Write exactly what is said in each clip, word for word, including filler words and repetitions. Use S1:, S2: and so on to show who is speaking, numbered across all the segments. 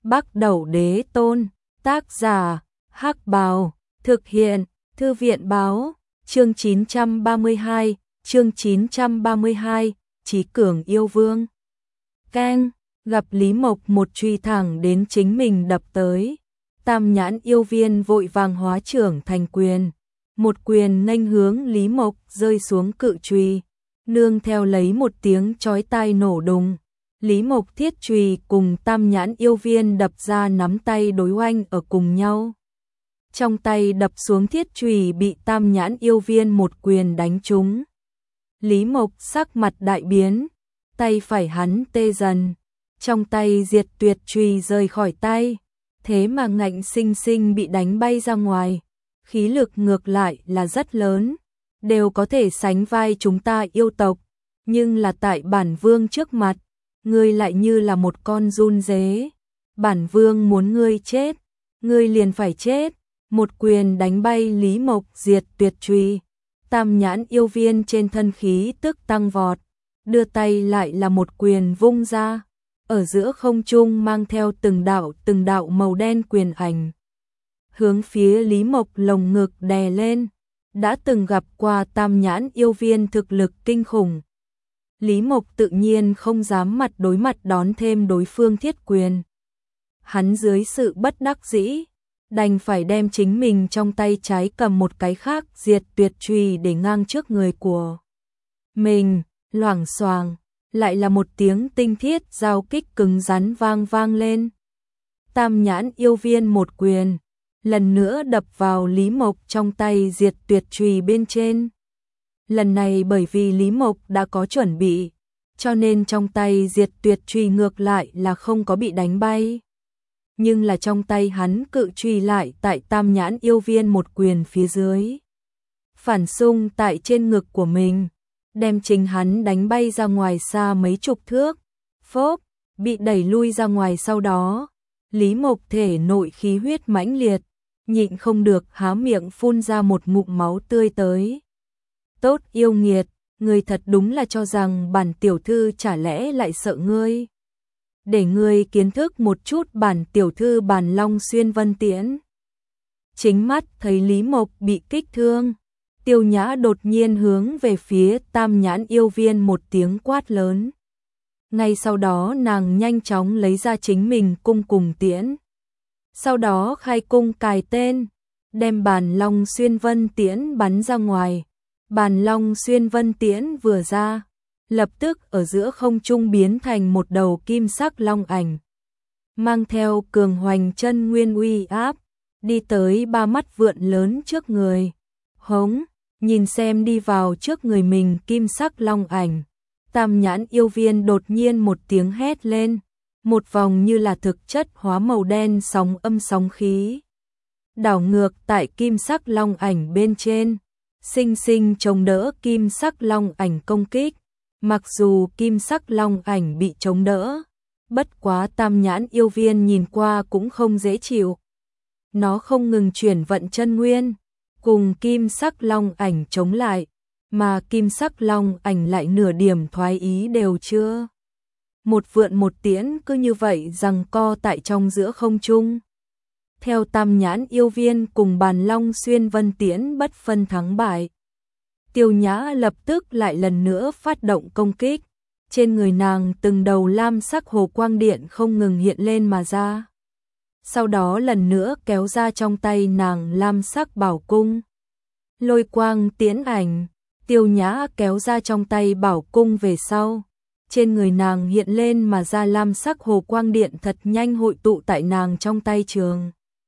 S1: Bắc Đẩu Đế Tôn, tác giả, Hắc Bào, thực hiện, Thư viện báo, chương chín trăm ba mươi hai, chương chín trăm ba mươi hai, Chí Cường Yêu Vương. Keng, gặp Lý Mộc một truy thẳng đến chính mình đập tới. Tam nhãn yêu viên vội vàng hóa trưởng thành quyền. Một quyền nghênh hướng Lý Mộc rơi xuống cự truy, nương theo lấy một tiếng chói tai nổ đùng. Lý Mộc thiết truy cùng tam nhãn yêu viên đập ra nắm tay đối oanh ở cùng nhau. Trong tay đập xuống thiết truy bị tam nhãn yêu viên một quyền đánh trúng. Lý Mộc sắc mặt đại biến, tay phải hắn tê dần, trong tay diệt tuyệt truy rời khỏi tay, thế mà ngạnh sinh sinh bị đánh bay ra ngoài. Khí lực ngược lại là rất lớn, đều có thể sánh vai chúng ta yêu tộc, nhưng là tại bản vương trước mặt, ngươi lại như là một con giun dế. Bản vương muốn ngươi chết, ngươi liền phải chết. Một quyền đánh bay Lý Mộc diệt tuyệt truy. Tam nhãn yêu viên trên thân khí tức tăng vọt, đưa tay lại là một quyền vung ra, ở giữa không trung mang theo từng đạo từng đạo màu đen quyền ảnh, hướng phía Lý Mộc lồng ngực đè lên. Đã từng gặp qua tam nhãn yêu viên thực lực kinh khủng, Lý Mộc tự nhiên không dám mặt đối mặt đón thêm đối phương thiết quyền. Hắn dưới sự bất đắc dĩ, đành phải đem chính mình trong tay trái cầm một cái khác diệt tuyệt truy để ngang trước người của mình. Loảng xoàng, lại là một tiếng tinh thiết giao kích cứng rắn vang vang lên. Tam nhãn yêu viên một quyền, lần nữa đập vào Lý Mộc trong tay diệt tuyệt truy bên trên. Lần này bởi vì Lý Mộc đã có chuẩn bị, cho nên trong tay diệt tuyệt truy ngược lại là không có bị đánh bay. Nhưng là trong tay hắn cự truy lại tại tam nhãn yêu viên một quyền phía dưới, phản xung tại trên ngực của mình, đem chính hắn đánh bay ra ngoài xa mấy chục thước. Phốp, bị đẩy lui ra ngoài. Sau đó, Lý Mộc thể nội khí huyết mãnh liệt, nhịn không được há miệng phun ra một ngụm máu tươi tới. Tốt yêu nghiệt, ngươi thật đúng là cho rằng bản tiểu thư chả lẽ lại sợ ngươi? Để ngươi kiến thức một chút bản tiểu thư Bàn Long Xuyên Vân Tiễn. Chính mắt thấy Lý Mộc bị kích thương, Tiêu Nhã đột nhiên hướng về phía tam nhãn yêu viên một tiếng quát lớn. Ngay sau đó nàng nhanh chóng lấy ra chính mình cung cùng tiễn. Sau đó khai cung cài tên, đem Bàn Long Xuyên Vân Tiễn bắn ra ngoài. Bàn Long Xuyên Vân Tiễn vừa ra, lập tức ở giữa không trung biến thành một đầu kim sắc long ảnh, mang theo cường hoành chân nguyên uy áp, đi tới ba mắt vượn lớn trước người. Hống, nhìn xem đi vào trước người mình kim sắc long ảnh, tam nhãn yêu viên đột nhiên một tiếng hét lên, một vòng như là thực chất hóa màu đen sóng âm sóng khí, đảo ngược tại kim sắc long ảnh bên trên, sinh sinh chống đỡ kim sắc long ảnh công kích. Mặc dù kim sắc long ảnh bị chống đỡ, bất quá tam nhãn yêu viên nhìn qua cũng không dễ chịu. Nó không ngừng chuyển vận chân nguyên, cùng kim sắc long ảnh chống lại, mà kim sắc long ảnh lại nửa điểm thoái ý đều chưa. Một vượn một tiễn cứ như vậy giằng co tại trong giữa không trung. Theo tam nhãn yêu viên cùng Bàn Long Xuyên Vân Tiễn bất phân thắng bại, Tiêu Nhã lập tức lại lần nữa phát động công kích. Trên người nàng từng đầu lam sắc hồ quang điện không ngừng hiện lên mà ra. Sau đó lần nữa kéo ra trong tay nàng lam sắc bảo cung. Lôi quang tiễn ảnh, Tiêu Nhã kéo ra trong tay bảo cung về sau. Trên người nàng hiện lên mà ra lam sắc hồ quang điện thật nhanh hội tụ tại nàng trong tay trường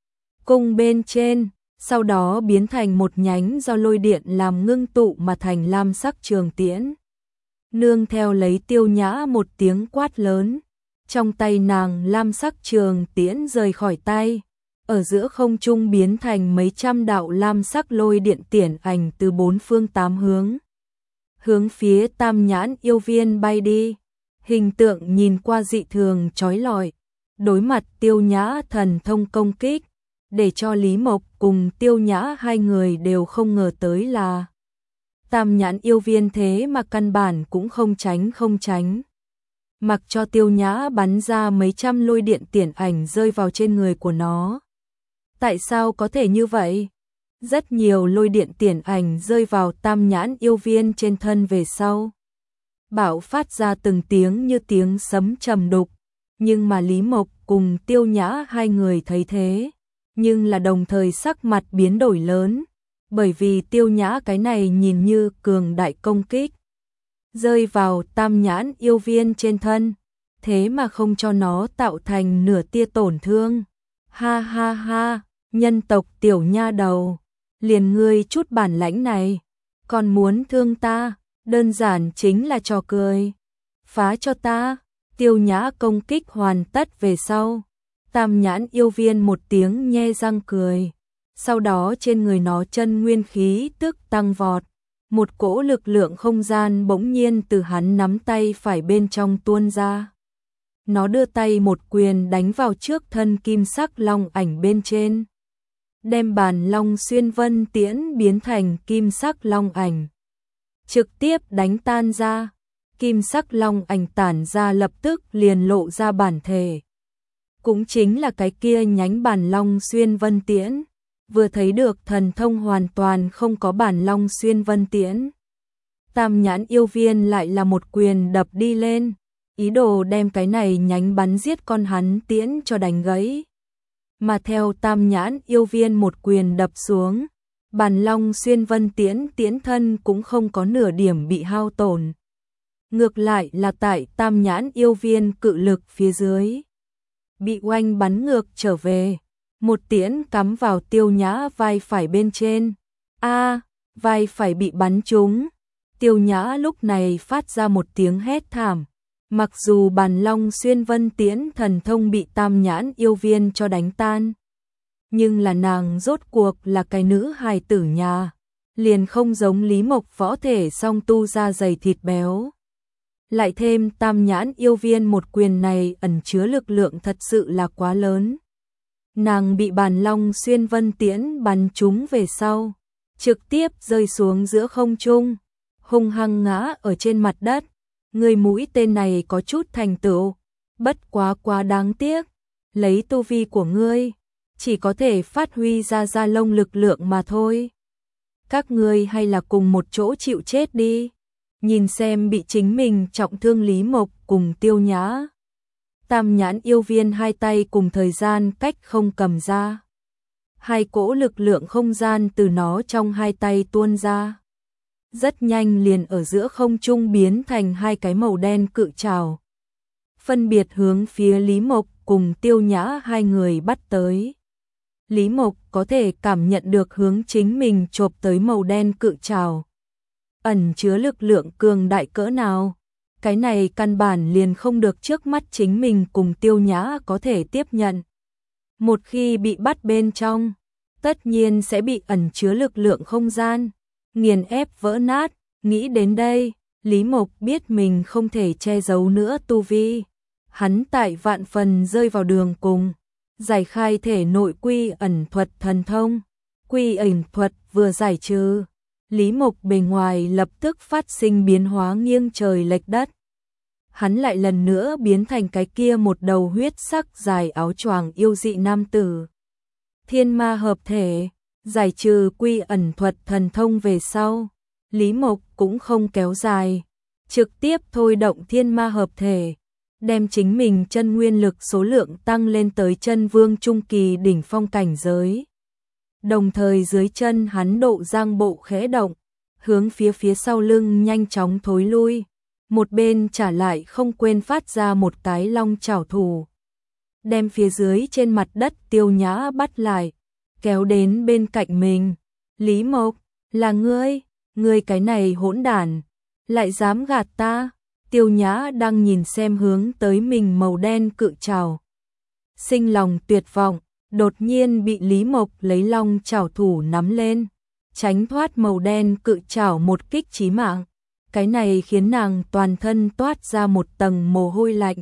S1: cung bên trên. Sau đó biến thành một nhánh do lôi điện làm ngưng tụ mà thành lam sắc trường tiễn. Nương theo lấy Tiêu Nhã một tiếng quát lớn, trong tay nàng lam sắc trường tiễn rời khỏi tay, ở giữa không trung biến thành mấy trăm đạo lam sắc lôi điện tiễn ảnh từ bốn phương tám hướng, hướng phía tam nhãn yêu viên bay đi. Hình tượng nhìn qua dị thường chói lọi, đối mặt Tiêu Nhã thần thông công kích, để cho Lý Mộc cùng Tiêu Nhã hai người đều không ngờ tới là tam nhãn yêu viên thế mà căn bản cũng không tránh không tránh. mặc cho Tiêu Nhã bắn ra mấy trăm lôi điện tiễn ảnh rơi vào trên người của nó. Tại sao có thể như vậy? Rất nhiều lôi điện tiễn ảnh rơi vào Tam Nhãn yêu viên trên thân về sau. Bạo phát ra từng tiếng như tiếng sấm trầm đục, nhưng mà Lý Mộc cùng Tiêu Nhã hai người thấy thế, nhưng là đồng thời sắc mặt biến đổi lớn, bởi vì Tiêu Nhã cái này nhìn như cường đại công kích, rơi vào Tam Nhãn yêu viên trên thân, thế mà không cho nó tạo thành nửa tia tổn thương. Ha ha ha, nhân tộc tiểu nha đầu, liền ngươi chút bản lãnh này, còn muốn thương ta, đơn giản chính là trò cười. Phá cho ta. Tiêu Nhã công kích hoàn tất về sau, Tam Nhãn yêu viên một tiếng nhe răng cười, sau đó trên người nó chân nguyên khí tức tăng vọt, một cỗ lực lượng không gian bỗng nhiên từ hắn nắm tay phải bên trong tuôn ra. Nó đưa tay một quyền đánh vào trước thân kim sắc long ảnh bên trên, đem bàn long xuyên vân tiễn biến thành kim sắc long ảnh, trực tiếp đánh tan ra. Kim sắc long ảnh tản ra lập tức liền lộ ra bản thể. Cũng chính là cái kia nhánh bản long xuyên vân tiễn. Vừa thấy được thần thông hoàn toàn không có bản long xuyên vân tiễn. Tam Nhãn yêu viên lại là một quyền đập đi lên, ý đồ đem cái này nhánh bắn giết con hắn tiễn cho đánh gãy. Mà theo Tam Nhãn yêu viên một quyền đập xuống, bản long xuyên vân tiễn tiễn thân cũng không có nửa điểm bị hao tổn. Ngược lại là tại Tam Nhãn yêu viên cự lực phía dưới, bị oanh bắn ngược trở về, một tiễn cắm vào Tiêu Nhã vai phải bên trên. A, vai phải bị bắn trúng. Tiêu Nhã lúc này phát ra một tiếng hét thảm. Mặc dù bản long xuyên vân tiễn thần thông bị Tam Nhãn yêu viên cho đánh tan, nhưng là nàng rốt cuộc là cái nữ hài tử nhà, liền không giống Lý Mộc võ thể song tu ra dày thịt béo. Lại thêm Tam Nhãn yêu viên một quyền này ẩn chứa lực lượng thật sự là quá lớn. Nàng bị bản long xuyên vân tiễn bắn trúng về sau, trực tiếp rơi xuống giữa không trung, hung hăng ngã ở trên mặt đất. Người mũi tên này có chút thành tựu, bất quá quá đáng tiếc, lấy tu vi của ngươi, chỉ có thể phát huy ra da lông lực lượng mà thôi. Các ngươi hay là cùng một chỗ chịu chết đi. Nhìn xem bị chính mình trọng thương Lý Mộc cùng Tiêu Nhã, Tam Nhãn yêu viên hai tay cùng thời gian cách không cầm ra. Hai cỗ lực lượng không gian từ nó trong hai tay tuôn ra. Rất nhanh liền ở giữa không trung biến thành hai cái màu đen cự trảo, phân biệt hướng phía Lý Mộc cùng Tiêu Nhã hai người bắt tới. Lý Mộc có thể cảm nhận được hướng chính mình chộp tới màu đen cự trảo ẩn chứa lực lượng cường đại cỡ nào. Cái này căn bản liền không được trước mắt chính mình cùng Tiêu Nhã có thể tiếp nhận. Một khi bị bắt bên trong, tất nhiên sẽ bị ẩn chứa lực lượng không gian nghiền ép vỡ nát. Nghĩ đến đây, Lý Mộc biết mình không thể che giấu nữa tu vi. Hắn tại vạn phần rơi vào đường cùng, giải khai thể nội quy ẩn thuật thần thông. Quy ẩn thuật vừa giải trừ, Lý Mộc bề ngoài lập tức phát sinh biến hóa nghiêng trời lệch đất. Hắn lại lần nữa biến thành cái kia một đầu huyết sắc dài áo choàng yêu dị nam tử. Thiên ma hợp thể, giải trừ quy ẩn thuật thần thông về sau, Lý Mộc cũng không kéo dài, trực tiếp thôi động thiên ma hợp thể, đem chính mình chân nguyên lực số lượng tăng lên tới chân vương trung kỳ đỉnh phong cảnh giới. Đồng thời dưới chân hắn độ giang bộ khẽ động, hướng phía phía sau lưng nhanh chóng thối lui, một bên trả lại không quên phát ra một cái long chảo thủ, đem phía dưới trên mặt đất Tiêu Nhã bắt lại, kéo đến bên cạnh mình. Lý Mộc, là ngươi, ngươi cái này hỗn đản, lại dám gạt ta. Tiêu Nhã đang nhìn xem hướng tới mình màu đen cự trảo, sinh lòng tuyệt vọng. Đột nhiên bị Lý Mộc lấy long chảo thủ nắm lên, tránh thoát màu đen cự trảo một kích chí mạng. Cái này khiến nàng toàn thân toát ra một tầng mồ hôi lạnh.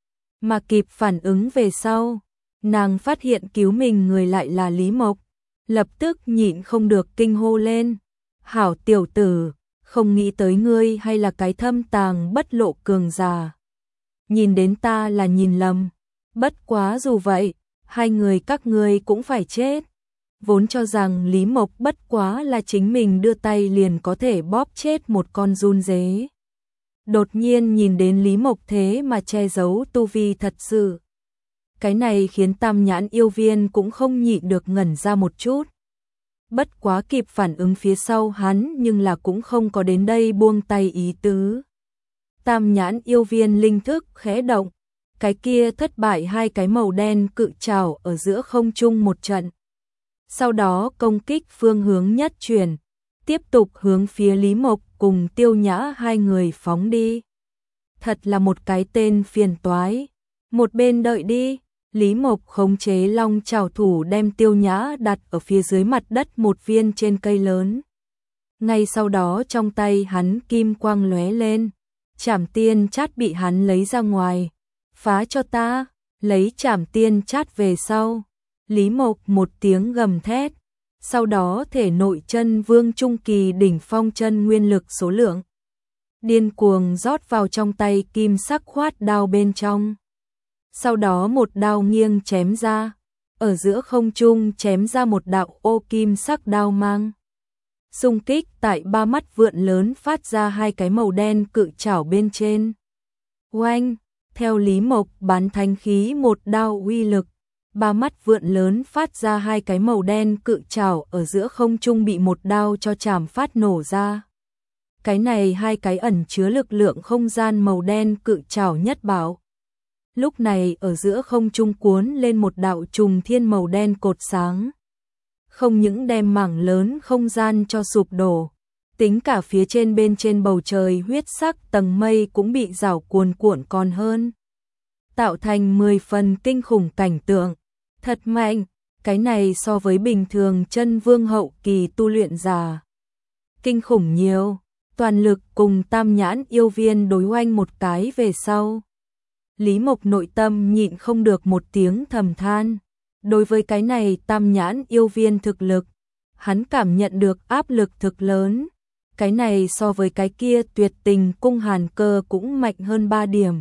S1: Mà kịp phản ứng về sau, nàng phát hiện cứu mình người lại là Lý Mộc, lập tức nhịn không được kinh hô lên. Hảo tiểu tử, không nghĩ tới ngươi hay là cái thâm tàng bất lộ cường giả. nhìn đến ta là nhìn lầm. Bất quá dù vậy, hai người các ngươi cũng phải chết. Vốn cho rằng Lý Mộc bất quá là chính mình đưa tay liền có thể bóp chết một con giun dế. Đột nhiên nhìn đến Lý Mộc thế mà che giấu tu vi thật sự. Cái này khiến Tam Nhãn yêu viên cũng không nhịn được ngẩn ra một chút. Bất quá kịp phản ứng phía sau hắn nhưng là cũng không có đến đây buông tay ý tứ. Tam Nhãn yêu viên linh thức khẽ động, cái kia thất bại hai cái màu đen cự trảo ở giữa không trung một trận. Sau đó công kích phương hướng nhất chuyển, tiếp tục hướng phía Lý Mộc cùng Tiêu Nhã hai người phóng đi. Thật là một cái tên phiền toái. Một bên đợi đi, Lý Mộc khống chế long trảo thủ đem Tiêu Nhã đặt ở phía dưới mặt đất một viên trên cây lớn. Ngay sau đó trong tay hắn kim quang lóe lên, Trảm Tiên Chát bị hắn lấy ra ngoài. Phá cho ta, lấy Trảm Tiên Chát về sau. Lý Mộc một tiếng gầm thét, sau đó thể nội chân vương trung kỳ đỉnh phong chân nguyên lực số lượng điên cuồng rót vào trong tay kim sắc khoát đao bên trong. Sau đó một đao nghiêng chém ra, ở giữa không trung chém ra một đạo ô kim sắc đao mang. Xung kích tại ba mắt vượn lớn phát ra hai cái màu đen cự trảo bên trên. Oanh, theo Lý Mộc bán thánh khí một đao uy lực, ba mắt vượn lớn phát ra hai cái màu đen cự trảo ở giữa không trung bị một đao cho chảm phát nổ ra. Cái này hai cái ẩn chứa lực lượng không gian màu đen cự trảo nhất bảo. Lúc này ở giữa không trung cuốn lên một đạo trùng thiên màu đen cột sáng. Không những đem mảng lớn không gian cho sụp đổ, tính cả phía trên bên trên bầu trời huyết sắc tầng mây cũng bị rào cuồn cuộn còn hơn. Tạo thành mười phần kinh khủng cảnh tượng. Thật mạnh, cái này so với bình thường chân vương hậu kỳ tu luyện giả kinh khủng nhiều. Toàn lực cùng Tam Nhãn yêu viên đối oanh một cái về sau. Lý Mộc nội tâm nhịn không được một tiếng thầm than. Đối với cái này Tam Nhãn yêu viên thực lực, hắn cảm nhận được áp lực thực lớn. Cái này so với cái kia Tuyệt Tình cung Hàn Cơ cũng mạnh hơn ba điểm.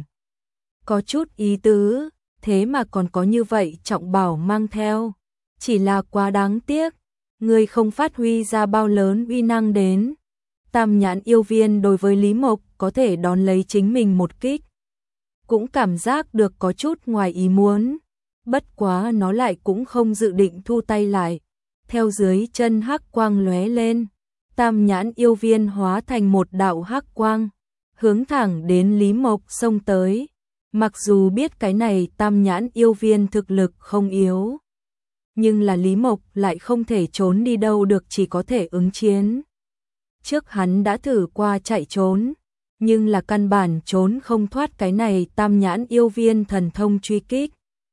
S1: Có chút ý tứ, thế mà còn có như vậy trọng bảo mang theo. Chỉ là quá đáng tiếc, người không phát huy ra bao lớn uy năng đến. Tam Nhãn yêu viên đối với Lý Mộc có thể đón lấy chính mình một kích. Cũng cảm giác được có chút ngoài ý muốn. Bất quá nó lại cũng không dự định thu tay lại. Theo dưới chân hắc quang lóe lên, Tam Nhãn yêu viên hóa thành một đạo hắc quang, hướng thẳng đến Lý Mộc xông tới. Mặc dù biết cái này Tam Nhãn yêu viên thực lực không yếu, nhưng là Lý Mộc lại không thể trốn đi đâu được, chỉ có thể ứng chiến. Trước hắn đã thử qua chạy trốn, nhưng là căn bản trốn không thoát cái này Tam Nhãn yêu viên thần thông truy kích.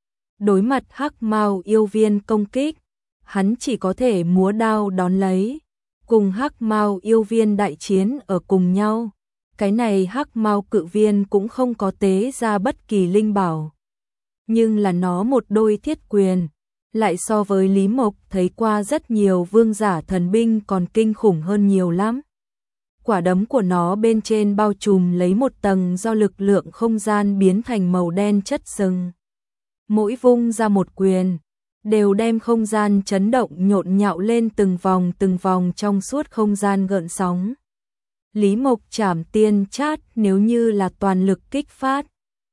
S1: Đối mặt hắc mao yêu viên công kích, hắn chỉ có thể múa đao đón lấy, cùng hắc mao yêu viên đại chiến ở cùng nhau. Cái này hắc mao cự viên cũng không có tế ra bất kỳ linh bảo, nhưng là nó một đôi thiết quyền, lại so với Lý Mộc thấy qua rất nhiều vương giả thần binh còn kinh khủng hơn nhiều lắm. Quả đấm của nó bên trên bao trùm lấy một tầng do lực lượng không gian biến thành màu đen chất sừng. Mỗi vung ra một quyền, đều đem không gian chấn động nhộn nhạo lên từng vòng từng vòng trong suốt không gian gợn sóng. Lý Mộc Trảm Tiên Chát nếu như là toàn lực kích phát,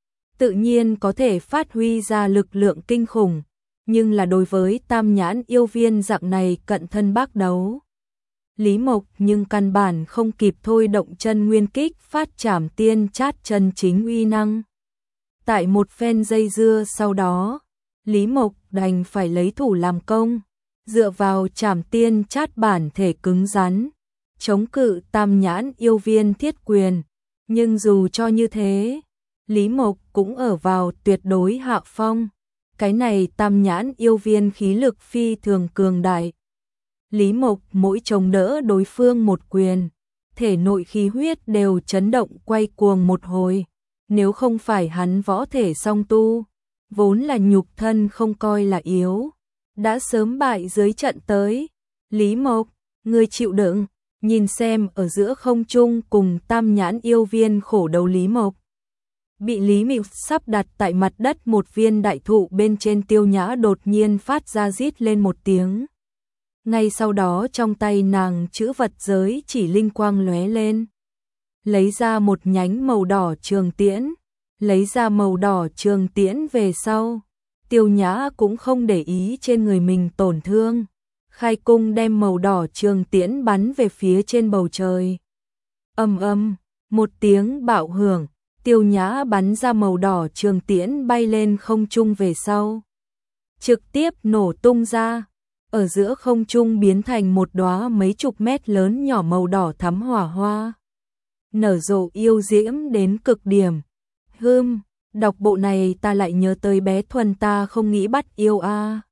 S1: tự nhiên có thể phát huy ra lực lượng kinh khủng, nhưng là đối với Tam Nhãn yêu viên dạng này cận thân bác đấu, Lý Mộc nhưng căn bản không kịp thôi động chân nguyên kích phát Trảm Tiên Chát chân chính uy năng. Tại một phen dây dưa sau đó, Lý Mộc đành phải lấy thủ làm công, dựa vào Trảm Tiên Chát bản thể cứng rắn, chống cự Tam Nhãn yêu viên thiết quyền. Nhưng dù cho như thế, Lý Mộc cũng ở vào tuyệt đối hạ phong. Cái này Tam Nhãn yêu viên khí lực phi thường cường đại. Lý Mộc mỗi chống đỡ đối phương một quyền, thể nội khí huyết đều chấn động quay cuồng một hồi. Nếu không phải hắn võ thể song tu, vốn là nhục thân không coi là yếu, đã sớm bại dưới trận tới. Lý Mộc, ngươi chịu đựng. Nhìn xem ở giữa không trung cùng Tam Nhãn yêu viên khổ đấu Lý Mộc, Bị Lý Mị sắp đặt tại mặt đất một viên đại thụ bên trên, Tiêu Nhã đột nhiên phát ra rít lên một tiếng. Ngay sau đó trong tay nàng chữ vật giới chỉ linh quang lóe lên. Lấy ra một nhánh màu đỏ trường tiễn. Lấy ra màu đỏ trường tiễn về sau. Tiêu Nhã cũng không để ý trên người mình tổn thương. Khai cung đem màu đỏ trường tiễn bắn về phía trên bầu trời. Ầm ầm, một tiếng bạo hưởng. Tiêu Nhã bắn ra màu đỏ trường tiễn bay lên không trung về sau. Trực tiếp nổ tung ra. Ở giữa không trung biến thành một đóa mấy chục mét lớn nhỏ màu đỏ thắm hỏa hoa. Nở rộ yêu diễm đến cực điểm. Hừm, đọc bộ này ta lại nhớ tới bé Thuần, ta không nghĩ bắt yêu a.